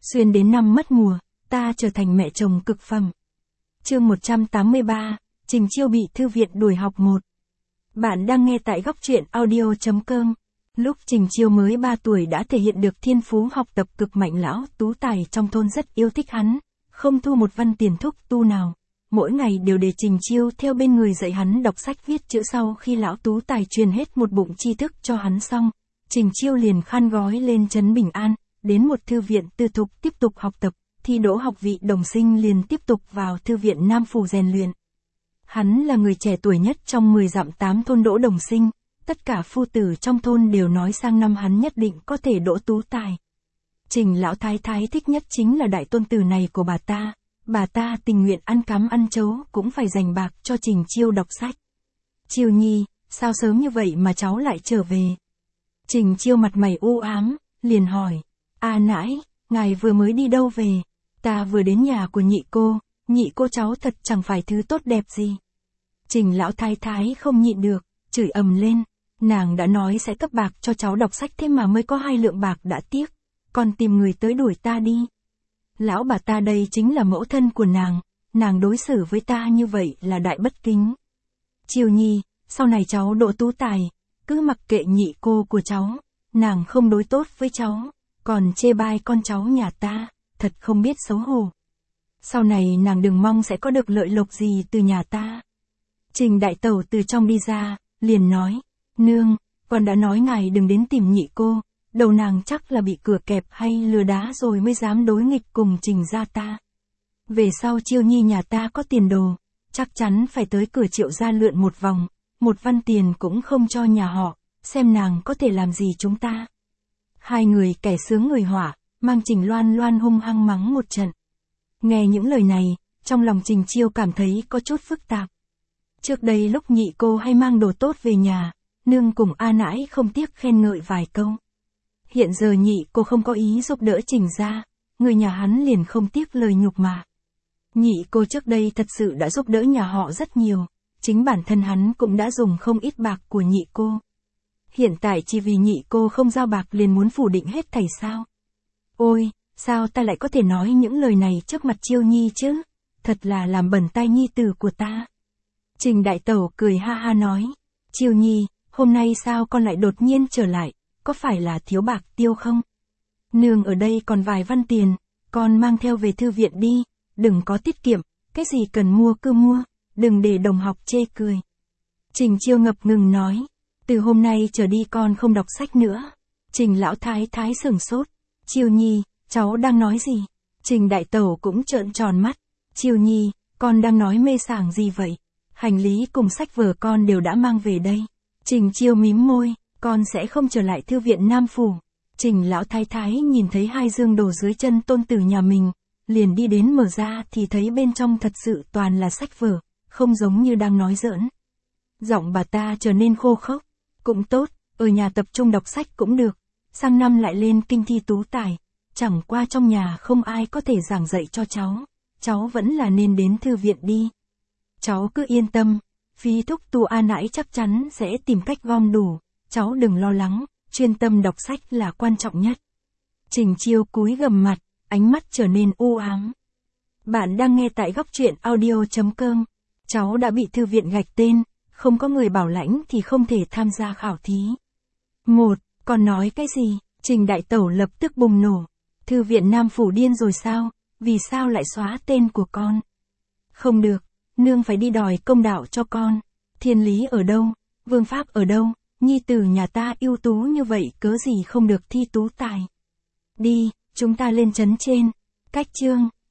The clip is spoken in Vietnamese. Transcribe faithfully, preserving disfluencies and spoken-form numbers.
Xuyên đến năm mất mùa, ta trở thành mẹ chồng cực phẩm. Chương một trăm tám mươi ba, Trình Chiêu bị thư viện đuổi học một. Bạn đang nghe tại góc truyện audio chấm com. Lúc Trình Chiêu mới ba tuổi đã thể hiện được thiên phú học tập cực mạnh, lão tú tài trong thôn rất yêu thích hắn, không thu một văn tiền thúc tu nào. Mỗi ngày đều để Trình Chiêu theo bên người dạy hắn đọc sách viết chữ. Sau khi lão tú tài truyền hết một bụng tri thức cho hắn xong, Trình Chiêu liền khăn gói lên trấn Bình An, đến một thư viện tư thục tiếp tục học tập, thi đỗ học vị đồng sinh liền tiếp tục vào thư viện Nam Phủ rèn luyện. Hắn là người trẻ tuổi nhất trong mười dặm tám thôn đỗ đồng sinh, tất cả phu tử trong thôn đều nói sang năm hắn nhất định có thể đỗ tú tài. Trình lão thái thái thích nhất chính là đại tôn tử này của bà ta, bà ta tình nguyện ăn cám ăn chấu cũng phải dành bạc cho Trình Chiêu đọc sách. Chiêu nhi, sao sớm như vậy mà cháu lại trở về? Trình Chiêu mặt mày u ám, liền hỏi, a nãi, ngài vừa mới đi đâu về? Ta vừa đến nhà của nhị cô, nhị cô cháu thật chẳng phải thứ tốt đẹp gì. Trình lão thái thái không nhịn được, chửi ầm lên, nàng đã nói sẽ cấp bạc cho cháu đọc sách thế mà mới có hai lượng bạc đã tiếc, còn tìm người tới đuổi ta đi. Lão bà ta đây chính là mẫu thân của nàng, nàng đối xử với ta như vậy là đại bất kính. Chiêu nhi, sau này cháu đỗ tú tài, cứ mặc kệ nhị cô của cháu, nàng không đối tốt với cháu, còn chê bai con cháu nhà ta, thật không biết xấu hổ. Sau này nàng đừng mong sẽ có được lợi lộc gì từ nhà ta. Trình đại tẩu từ trong đi ra, liền nói, nương, con đã nói ngài đừng đến tìm nhị cô, đầu nàng chắc là bị cửa kẹp hay lừa đá rồi mới dám đối nghịch cùng Trình gia ta. Về sau Chiêu nhi nhà ta có tiền đồ, chắc chắn phải tới cửa Triệu gia lượn một vòng, một văn tiền cũng không cho nhà họ, xem nàng có thể làm gì chúng ta. Hai người kẻ sướng người họa, mang Trình Loan Loan hung hăng mắng một trận. Nghe những lời này, trong lòng Trình Chiêu cảm thấy có chút phức tạp. Trước đây lúc nhị cô hay mang đồ tốt về nhà, nương cùng a nãi không tiếc khen ngợi vài câu. Hiện giờ nhị cô không có ý giúp đỡ Trình gia, người nhà hắn liền không tiếc lời nhục mà. Nhị cô trước đây thật sự đã giúp đỡ nhà họ rất nhiều, chính bản thân hắn cũng đã dùng không ít bạc của nhị cô. Hiện tại chỉ vì nhị cô không giao bạc liền muốn phủ định hết thảy sao? Ôi, sao ta lại có thể nói những lời này trước mặt Chiêu nhi chứ? Thật là làm bẩn tai nhi tử của ta. Trình đại tẩu cười ha ha nói, Chiêu nhi, hôm nay sao con lại đột nhiên trở lại, có phải là thiếu bạc tiêu không? Nương ở đây còn vài văn tiền, con mang theo về thư viện đi, đừng có tiết kiệm, cái gì cần mua cứ mua, đừng để đồng học chê cười. Trình Chiêu ngập ngừng nói, từ hôm nay trở đi con không đọc sách nữa. Trình lão thái thái sửng sốt, Chiêu nhi, cháu đang nói gì? Trình đại tẩu cũng trợn tròn mắt, Chiêu nhi, con đang nói mê sảng gì vậy? Hành lý cùng sách vở con đều đã mang về đây. Trình Chiêu mím môi, con sẽ không trở lại thư viện Nam Phủ. Trình lão thái thái nhìn thấy hai dương đồ dưới chân tôn tử nhà mình, liền đi đến mở ra thì thấy bên trong thật sự toàn là sách vở, không giống như đang nói giỡn. Giọng bà ta trở nên khô khốc, cũng tốt, ở nhà tập trung đọc sách cũng được, sang năm lại lên kinh thi tú tài, chẳng qua trong nhà không ai có thể giảng dạy cho cháu, cháu vẫn là nên đến thư viện đi. Cháu cứ yên tâm, phí thúc tu a nãi chắc chắn sẽ tìm cách gom đủ, cháu đừng lo lắng, chuyên tâm đọc sách là quan trọng nhất. Trình Chiêu cúi gằm mặt, ánh mắt trở nên u ám. Bạn đang nghe tại góc truyện audio chấm com. Cháu đã bị thư viện gạch tên, không có người bảo lãnh thì không thể tham gia khảo thí. Một, còn nói cái gì? Trình đại tẩu lập tức bùng nổ. Thư viện Nam Phủ điên rồi sao? Vì sao lại xóa tên của con? Không được, nương phải đi đòi công đạo cho con. Thiên lý ở đâu? Vương pháp ở đâu? Nhi tử nhà ta ưu tú như vậy cớ gì không được thi tú tài? Đi, chúng ta lên trấn trên. Cách chương.